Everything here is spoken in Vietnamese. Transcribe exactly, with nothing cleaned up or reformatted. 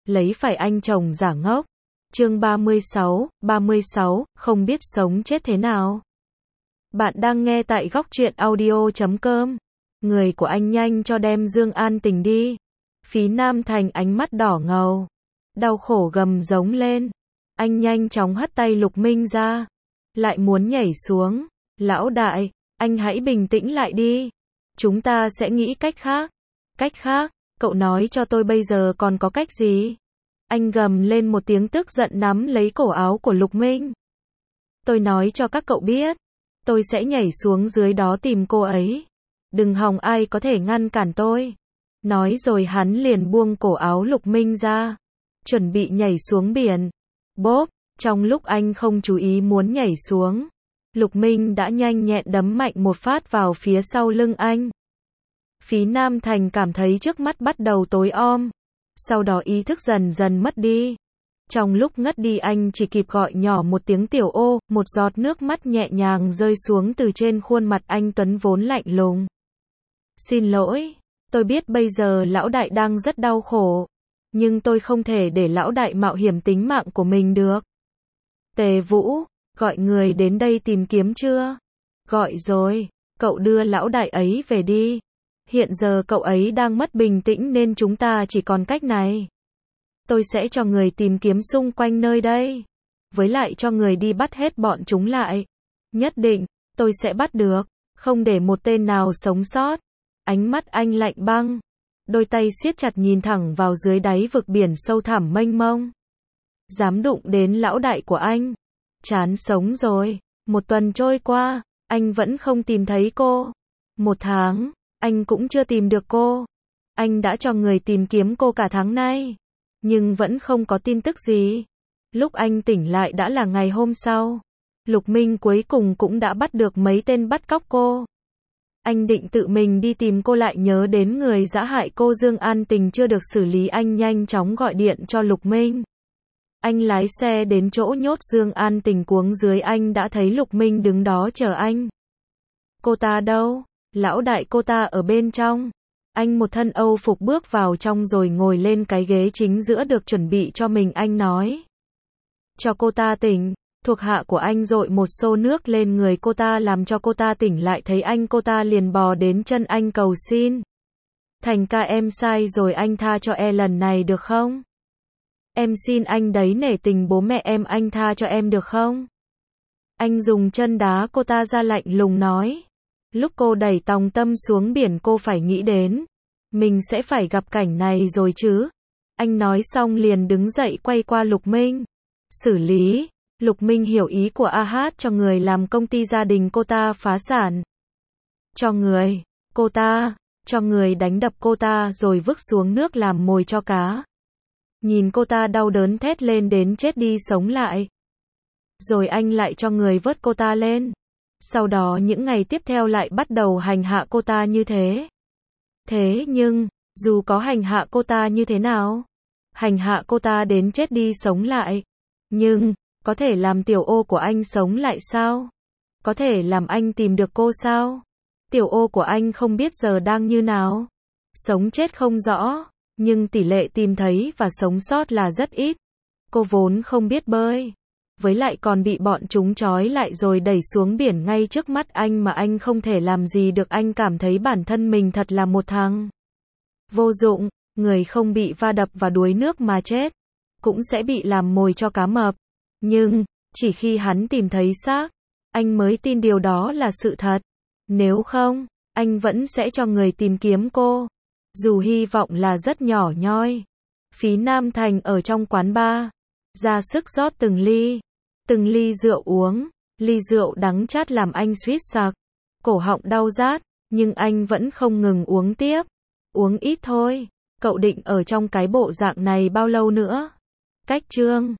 lấy phải anh chồng giả ngốc. Chương ba mươi sáu, ba mươi sáu, không biết sống chết thế nào. Bạn đang nghe tại góc truyện audio chấm com. Người của anh nhanh cho đem Dương An Tình đi. Phí Nam Thành ánh mắt đỏ ngầu, đau khổ gầm giống lên. Anh nhanh chóng hất tay Lục Minh ra, lại muốn nhảy xuống. Lão đại, anh hãy bình tĩnh lại đi. Chúng ta sẽ nghĩ cách khác. Cách khác? Cậu nói cho tôi bây giờ còn có cách gì? Anh gầm lên một tiếng tức giận nắm lấy cổ áo của Lục Minh. Tôi nói cho các cậu biết, tôi sẽ nhảy xuống dưới đó tìm cô ấy. Đừng hòng ai có thể ngăn cản tôi. Nói rồi hắn liền buông cổ áo Lục Minh ra, chuẩn bị nhảy xuống biển. Bốp, trong lúc anh không chú ý muốn nhảy xuống, Lục Minh đã nhanh nhẹn đấm mạnh một phát vào phía sau lưng anh. Phí Nam Thành cảm thấy trước mắt bắt đầu tối om, sau đó ý thức dần dần mất đi. Trong lúc ngất đi anh chỉ kịp gọi nhỏ một tiếng tiểu ô, một giọt nước mắt nhẹ nhàng rơi xuống từ trên khuôn mặt anh tuấn vốn lạnh lùng. Xin lỗi, tôi biết bây giờ lão đại đang rất đau khổ, nhưng tôi không thể để lão đại mạo hiểm tính mạng của mình được. Tề Vũ, gọi người đến đây tìm kiếm chưa? Gọi rồi, cậu đưa lão đại ấy về đi. Hiện giờ cậu ấy đang mất bình tĩnh nên chúng ta chỉ còn cách này. Tôi sẽ cho người tìm kiếm xung quanh nơi đây. Với lại cho người đi bắt hết bọn chúng lại. Nhất định, tôi sẽ bắt được, không để một tên nào sống sót. Ánh mắt anh lạnh băng, đôi tay siết chặt nhìn thẳng vào dưới đáy vực biển sâu thẳm mênh mông. Dám đụng đến lão đại của anh, chán sống rồi. Một tuần trôi qua, anh vẫn không tìm thấy cô. Một tháng, anh cũng chưa tìm được cô. Anh đã cho người tìm kiếm cô cả tháng nay, nhưng vẫn không có tin tức gì. Lúc anh tỉnh lại đã là ngày hôm sau. Lục Minh cuối cùng cũng đã bắt được mấy tên bắt cóc cô. Anh định tự mình đi tìm cô, lại nhớ đến người giã hại cô Dương An Tình chưa được xử lý. Anh nhanh chóng gọi điện cho Lục Minh. Anh lái xe đến chỗ nhốt Dương An Tình cuống dưới. Anh đã thấy Lục Minh đứng đó chờ anh. Cô ta đâu? Lão đại cô ta ở bên trong. Anh một thân Âu phục bước vào trong rồi ngồi lên cái ghế chính giữa được chuẩn bị cho mình. Anh nói, cho cô ta tỉnh. Thuộc hạ của anh dội một xô nước lên người cô ta làm cho cô ta tỉnh lại. Thấy anh cô ta liền bò đến chân anh cầu xin. Thành ca, em sai rồi, anh tha cho em lần này được không? Em xin anh đấy, nể tình bố mẹ em, anh tha cho em được không? Anh dùng chân đá cô ta ra, lạnh lùng nói. Lúc cô đẩy Tòng Tâm xuống biển cô phải nghĩ đến, mình sẽ phải gặp cảnh này rồi chứ. Anh nói xong liền đứng dậy quay qua Lục Minh. Xử lý. Lục Minh hiểu ý của A Hát, cho người làm công ty gia đình cô ta phá sản. Cho người, cô ta, cho người đánh đập cô ta rồi vứt xuống nước làm mồi cho cá. Nhìn cô ta đau đớn thét lên đến chết đi sống lại. Rồi anh lại cho người vớt cô ta lên. Sau đó những ngày tiếp theo lại bắt đầu hành hạ cô ta như thế. Thế nhưng, dù có hành hạ cô ta như thế nào, hành hạ cô ta đến chết đi sống lại, nhưng, có thể làm tiểu ô của anh sống lại sao? Có thể làm anh tìm được cô sao? Tiểu ô của anh không biết giờ đang như nào. Sống chết không rõ, nhưng tỷ lệ tìm thấy và sống sót là rất ít. Cô vốn không biết bơi, với lại còn bị bọn chúng trói lại rồi đẩy xuống biển ngay trước mắt anh mà anh không thể làm gì được. Anh cảm thấy bản thân mình thật là một thằng vô dụng. Người không bị va đập và đuối nước mà chết, cũng sẽ bị làm mồi cho cá mập. Nhưng, chỉ khi hắn tìm thấy xác, anh mới tin điều đó là sự thật. Nếu không, anh vẫn sẽ cho người tìm kiếm cô, dù hy vọng là rất nhỏ nhoi. Phí Nam Thành ở trong quán bar, ra sức rót từng ly, từng ly rượu uống. Ly rượu đắng chát làm anh suýt sặc, cổ họng đau rát, nhưng anh vẫn không ngừng uống tiếp. Uống ít thôi, cậu định ở trong cái bộ dạng này bao lâu nữa? Cách chương